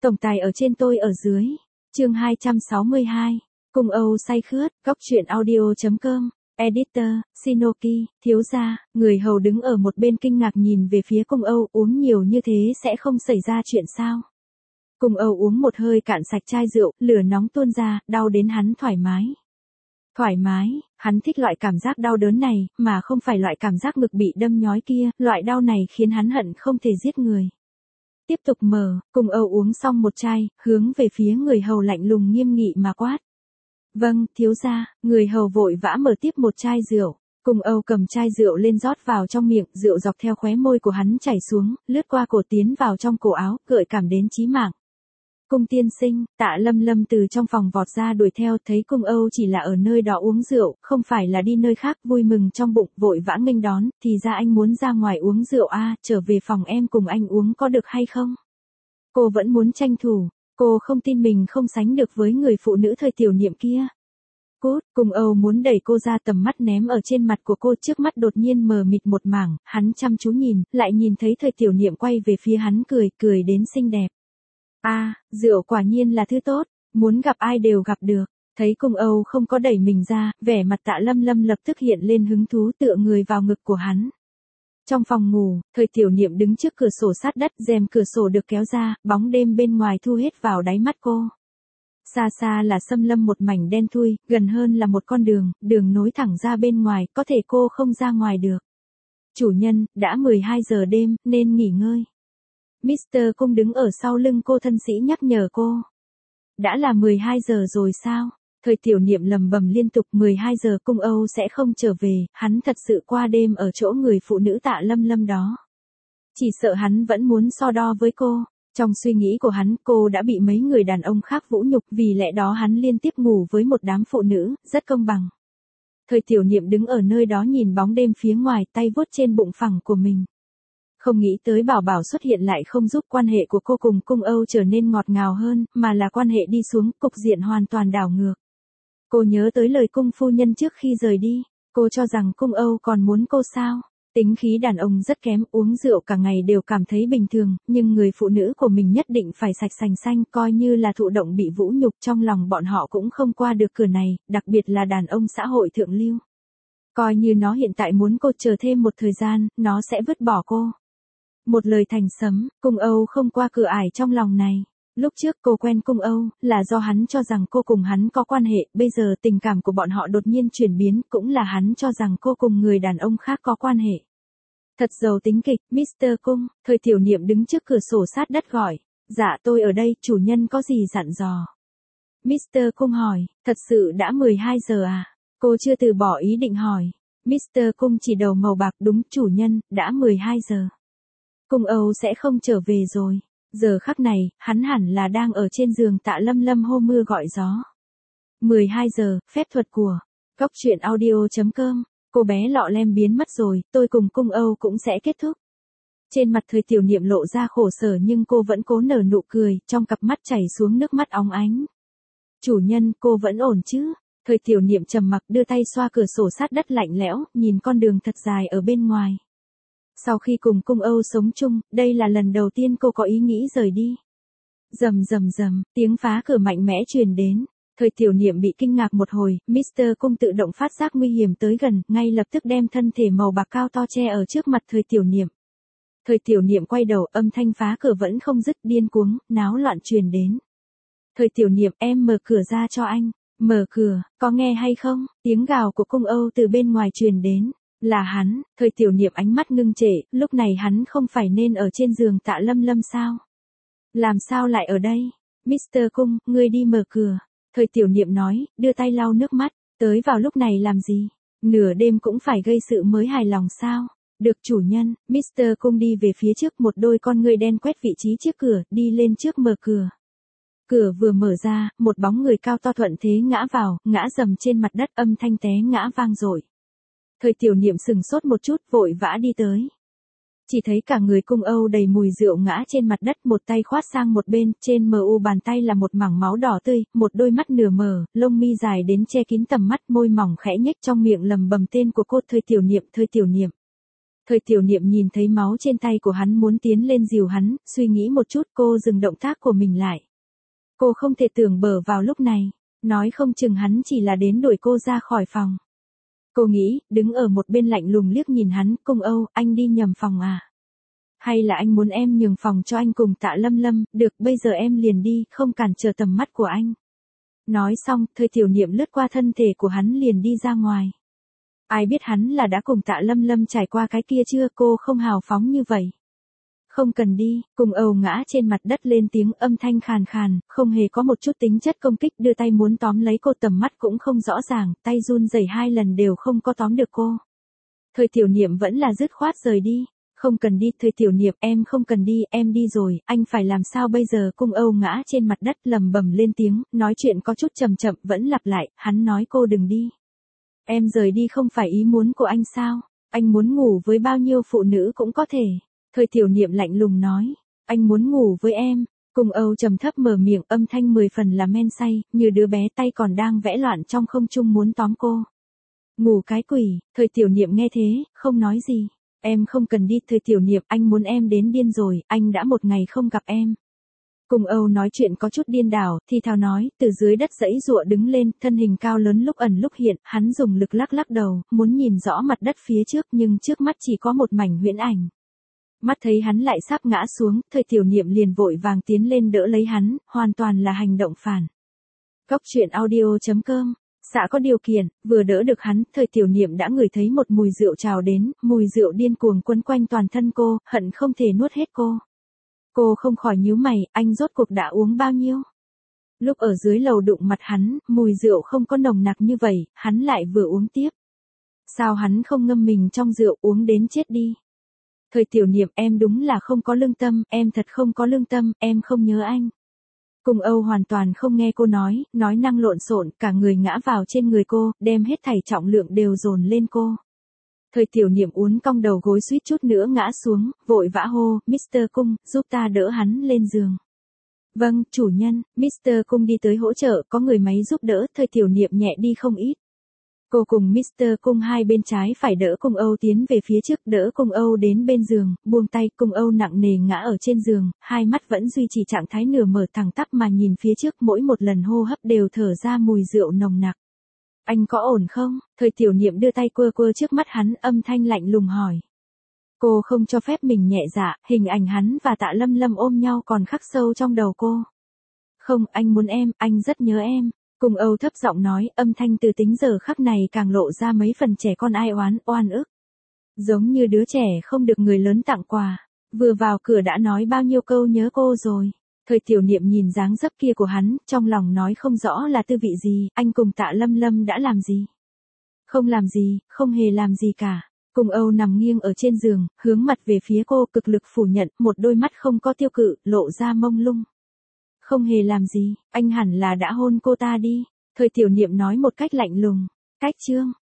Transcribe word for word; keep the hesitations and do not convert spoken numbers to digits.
Tổng tài ở trên tôi ở dưới. Chương hai trăm sáu mươi hai. Cung Âu say khướt, góc truyện audio chấm com. Editor, Shinoki, thiếu gia, người hầu đứng ở một bên kinh ngạc nhìn về phía Cung Âu, uống nhiều như thế sẽ không xảy ra chuyện sao? Cung Âu uống một hơi cạn sạch chai rượu, lửa nóng tuôn ra, đau đến hắn thoải mái. Thoải mái, hắn thích loại cảm giác đau đớn này, mà không phải loại cảm giác ngực bị đâm nhói kia, loại đau này khiến hắn hận không thể giết người. Tiếp tục mở, Cung Âu uống xong một chai, hướng về phía người hầu lạnh lùng nghiêm nghị mà quát. Vâng, thiếu gia, người hầu vội vã mở tiếp một chai rượu. Cung Âu cầm chai rượu lên rót vào trong miệng, rượu dọc theo khóe môi của hắn chảy xuống, lướt qua cổ tiến vào trong cổ áo, gợi cảm đến chí mạng. Cung tiên sinh, Tạ Lâm Lâm từ trong phòng vọt ra đuổi theo, thấy Cung Âu chỉ là ở nơi đó uống rượu, không phải là đi nơi khác, vui mừng trong bụng, vội vã nghênh đón, thì ra anh muốn ra ngoài uống rượu à, trở về phòng em cùng anh uống có được hay không? Cô vẫn muốn tranh thủ, cô không tin mình không sánh được với người phụ nữ thời tiểu niệm kia. Cút, Cung Âu muốn đẩy cô ra, tầm mắt ném ở trên mặt của cô, trước mắt đột nhiên mờ mịt một mảng, hắn chăm chú nhìn, lại nhìn thấy thời tiểu niệm quay về phía hắn cười, cười đến xinh đẹp. A, à, rượu quả nhiên là thứ tốt, muốn gặp ai đều gặp được. Thấy Cung Âu không có đẩy mình ra, vẻ mặt Tạ Lâm Lâm lập tức hiện lên hứng thú, tựa người vào ngực của hắn. Trong phòng ngủ, thời tiểu niệm đứng trước cửa sổ sát đất, rèm cửa sổ được kéo ra, bóng đêm bên ngoài thu hết vào đáy mắt cô. Xa xa là xâm lâm một mảnh đen thui, gần hơn là một con đường, đường nối thẳng ra bên ngoài, có thể cô không ra ngoài được. Chủ nhân, đã mười hai giờ đêm, nên nghỉ ngơi. mít tơ Cung đứng ở sau lưng cô thân sĩ nhắc nhở cô. Đã là mười hai giờ rồi sao? Thời tiểu niệm lầm bầm liên tục, mười hai giờ Cung Âu sẽ không trở về, hắn thật sự qua đêm ở chỗ người phụ nữ Tạ Lâm Lâm đó. Chỉ sợ hắn vẫn muốn so đo với cô. Trong suy nghĩ của hắn, cô đã bị mấy người đàn ông khác vũ nhục, vì lẽ đó hắn liên tiếp ngủ với một đám phụ nữ, rất công bằng. Thời tiểu niệm đứng ở nơi đó nhìn bóng đêm phía ngoài, tay vuốt trên bụng phẳng của mình. Không nghĩ tới Bảo Bảo xuất hiện lại không giúp quan hệ của cô cùng Cung Âu trở nên ngọt ngào hơn, mà là quan hệ đi xuống, cục diện hoàn toàn đảo ngược. Cô nhớ tới lời Cung phu nhân trước khi rời đi, cô cho rằng Cung Âu còn muốn cô sao? Tính khí đàn ông rất kém, uống rượu cả ngày đều cảm thấy bình thường, nhưng người phụ nữ của mình nhất định phải sạch sành xanh, coi như là thụ động bị vũ nhục, trong lòng bọn họ cũng không qua được cửa này, đặc biệt là đàn ông xã hội thượng lưu. Coi như nó hiện tại muốn cô chờ thêm một thời gian, nó sẽ vứt bỏ cô. Một lời thành sấm, Cung Âu không qua cửa ải trong lòng này. Lúc trước cô quen Cung Âu, là do hắn cho rằng cô cùng hắn có quan hệ, bây giờ tình cảm của bọn họ đột nhiên chuyển biến, cũng là hắn cho rằng cô cùng người đàn ông khác có quan hệ. Thật giàu tính kịch, mít tơ Cung, thời tiểu niệm đứng trước cửa sổ sát đất gọi. Dạ tôi ở đây, chủ nhân có gì dặn dò? mít tơ Cung hỏi, thật sự đã mười hai giờ à? Cô chưa từ bỏ ý định hỏi. mít tơ Cung chỉ đầu màu bạc, đúng chủ nhân, đã mười hai giờ. Cung Âu sẽ không trở về rồi. Giờ khắc này, hắn hẳn là đang ở trên giường Tạ Lâm Lâm hô mưa gọi gió. mười hai giờ, phép thuật của góc truyện audio chấm com. Cô bé lọ lem biến mất rồi, tôi cùng Cung Âu cũng sẽ kết thúc. Trên mặt thời tiểu niệm lộ ra khổ sở nhưng cô vẫn cố nở nụ cười, trong cặp mắt chảy xuống nước mắt óng ánh. Chủ nhân, cô vẫn ổn chứ? Thời tiểu niệm trầm mặc đưa tay xoa cửa sổ sát đất lạnh lẽo, nhìn con đường thật dài ở bên ngoài. Sau khi cùng Cung Âu sống chung, đây là lần đầu tiên cô có ý nghĩ rời đi. Rầm rầm rầm, tiếng phá cửa mạnh mẽ truyền đến. Thời tiểu niệm bị kinh ngạc một hồi, mít tơ Cung tự động phát giác nguy hiểm tới gần, ngay lập tức đem thân thể màu bạc cao to che ở trước mặt thời tiểu niệm. Thời tiểu niệm quay đầu, âm thanh phá cửa vẫn không dứt, điên cuống, náo loạn truyền đến. Thời tiểu niệm, em mở cửa ra cho anh. Mở cửa, có nghe hay không? Tiếng gào của Cung Âu từ bên ngoài truyền đến. Là hắn, thời tiểu niệm ánh mắt ngưng trệ, lúc này hắn không phải nên ở trên giường Tạ Lâm Lâm sao? Làm sao lại ở đây? mít tơ Cung, ngươi đi mở cửa. Thời tiểu niệm nói, đưa tay lau nước mắt, tới vào lúc này làm gì? Nửa đêm cũng phải gây sự mới hài lòng sao? Được chủ nhân, mít tơ Cung đi về phía trước, một đôi con ngươi đen quét vị trí trước cửa, đi lên trước mở cửa. Cửa vừa mở ra, một bóng người cao to thuận thế ngã vào, ngã dầm trên mặt đất, âm thanh té ngã vang dội. Thời tiểu niệm sừng sốt một chút, vội vã đi tới. Chỉ thấy cả người Cung Âu đầy mùi rượu ngã trên mặt đất, một tay khoát sang một bên, trên mờ u bàn tay là một mảng máu đỏ tươi, một đôi mắt nửa mở, lông mi dài đến che kín tầm mắt, môi mỏng khẽ nhếch, trong miệng lầm bầm tên của cô. Thời tiểu niệm, thời tiểu niệm. Thời tiểu niệm nhìn thấy máu trên tay của hắn muốn tiến lên dìu hắn, suy nghĩ một chút cô dừng động tác của mình lại. Cô không thể tưởng bở vào lúc này, nói không chừng hắn chỉ là đến đuổi cô ra khỏi phòng. Cô nghĩ, đứng ở một bên lạnh lùng liếc nhìn hắn, Cung Âu, anh đi nhầm phòng à? Hay là anh muốn em nhường phòng cho anh cùng Tạ Lâm Lâm, được bây giờ em liền đi, không cản trở tầm mắt của anh. Nói xong, Thời tiểu niệm lướt qua thân thể của hắn liền đi ra ngoài. Ai biết hắn là đã cùng Tạ Lâm Lâm trải qua cái kia chưa, cô không hào phóng như vậy. Không cần đi, Cung Âu ngã trên mặt đất lên tiếng âm thanh khàn khàn, không hề có một chút tính chất công kích, đưa tay muốn tóm lấy cô, tầm mắt cũng không rõ ràng, tay run rẩy hai lần đều không có tóm được cô. Thời tiểu niệm vẫn là dứt khoát rời đi. Không cần đi, Thời tiểu niệm, em không cần đi, em đi rồi, anh phải làm sao bây giờ? Cung Âu ngã trên mặt đất lầm bầm lên tiếng, nói chuyện có chút chậm chậm, vẫn lặp lại, hắn nói cô đừng đi. Em rời đi không phải ý muốn của anh sao? Anh muốn ngủ với bao nhiêu phụ nữ cũng có thể. Thời tiểu niệm lạnh lùng nói, anh muốn ngủ với em. Cung Âu trầm thấp mở miệng, âm thanh mười phần là men say, như đứa bé tay còn đang vẽ loạn trong không trung muốn tóm cô. Ngủ cái quỷ, Thời tiểu niệm nghe thế, không nói gì. Em không cần đi, Thời tiểu niệm, anh muốn em đến điên rồi, anh đã một ngày không gặp em. Cung Âu nói chuyện có chút điên đảo, thì thào nói, từ dưới đất giãy giụa đứng lên, thân hình cao lớn lúc ẩn lúc hiện, hắn dùng lực lắc lắc đầu, muốn nhìn rõ mặt đất phía trước nhưng trước mắt chỉ có một mảnh huyễn ảnh. Mắt thấy hắn lại sắp ngã xuống, Thời tiểu niệm liền vội vàng tiến lên đỡ lấy hắn, hoàn toàn là hành động phản. Góc truyện audio chấm com. Dạ có điều kiện, vừa đỡ được hắn, Thời tiểu niệm đã ngửi thấy một mùi rượu trào đến, mùi rượu điên cuồng quấn quanh toàn thân cô, hận không thể nuốt hết cô. Cô không khỏi nhíu mày, anh rốt cuộc đã uống bao nhiêu? Lúc ở dưới lầu đụng mặt hắn, mùi rượu không có nồng nặc như vậy, hắn lại vừa uống tiếp. Sao hắn không ngâm mình trong rượu uống đến chết đi? Thời tiểu niệm, em đúng là không có lương tâm, em thật không có lương tâm, em không nhớ anh. Cung Âu hoàn toàn không nghe cô nói, nói năng lộn xộn, cả người ngã vào trên người cô, đem hết thảy trọng lượng đều dồn lên cô. Thời tiểu niệm uốn cong đầu gối suýt chút nữa ngã xuống, vội vã hô, mít tơ Cung, giúp ta đỡ hắn lên giường. Vâng, chủ nhân, mít tơ Cung đi tới hỗ trợ, có người máy giúp đỡ, Thời tiểu niệm nhẹ đi không ít. Cô cùng mít tơ Cung hai bên trái phải đỡ Cung Âu tiến về phía trước, đỡ Cung Âu đến bên giường, buông tay, Cung Âu nặng nề ngã ở trên giường, hai mắt vẫn duy trì trạng thái nửa mở thẳng tắp mà nhìn phía trước, mỗi một lần hô hấp đều thở ra mùi rượu nồng nặc. Anh có ổn không? Thời tiểu niệm đưa tay quơ quơ trước mắt hắn, âm thanh lạnh lùng hỏi. Cô không cho phép mình nhẹ dạ, hình ảnh hắn và Tạ Lâm Lâm ôm nhau còn khắc sâu trong đầu cô. Không, anh muốn em, anh rất nhớ em. Cung Âu thấp giọng nói, âm thanh từ tính giờ khắc này càng lộ ra mấy phần trẻ con ai oán, oan ức. Giống như đứa trẻ không được người lớn tặng quà, vừa vào cửa đã nói bao nhiêu câu nhớ cô rồi. Thời tiểu niệm nhìn dáng dấp kia của hắn, trong lòng nói không rõ là tư vị gì, anh cùng Tạ Lâm Lâm đã làm gì? Không làm gì, không hề làm gì cả. Cung Âu nằm nghiêng ở trên giường, hướng mặt về phía cô, cực lực phủ nhận, một đôi mắt không có tiêu cự, lộ ra mông lung. Không hề làm gì, anh hẳn là đã hôn cô ta đi. Thời tiểu niệm nói một cách lạnh lùng. Cách chương.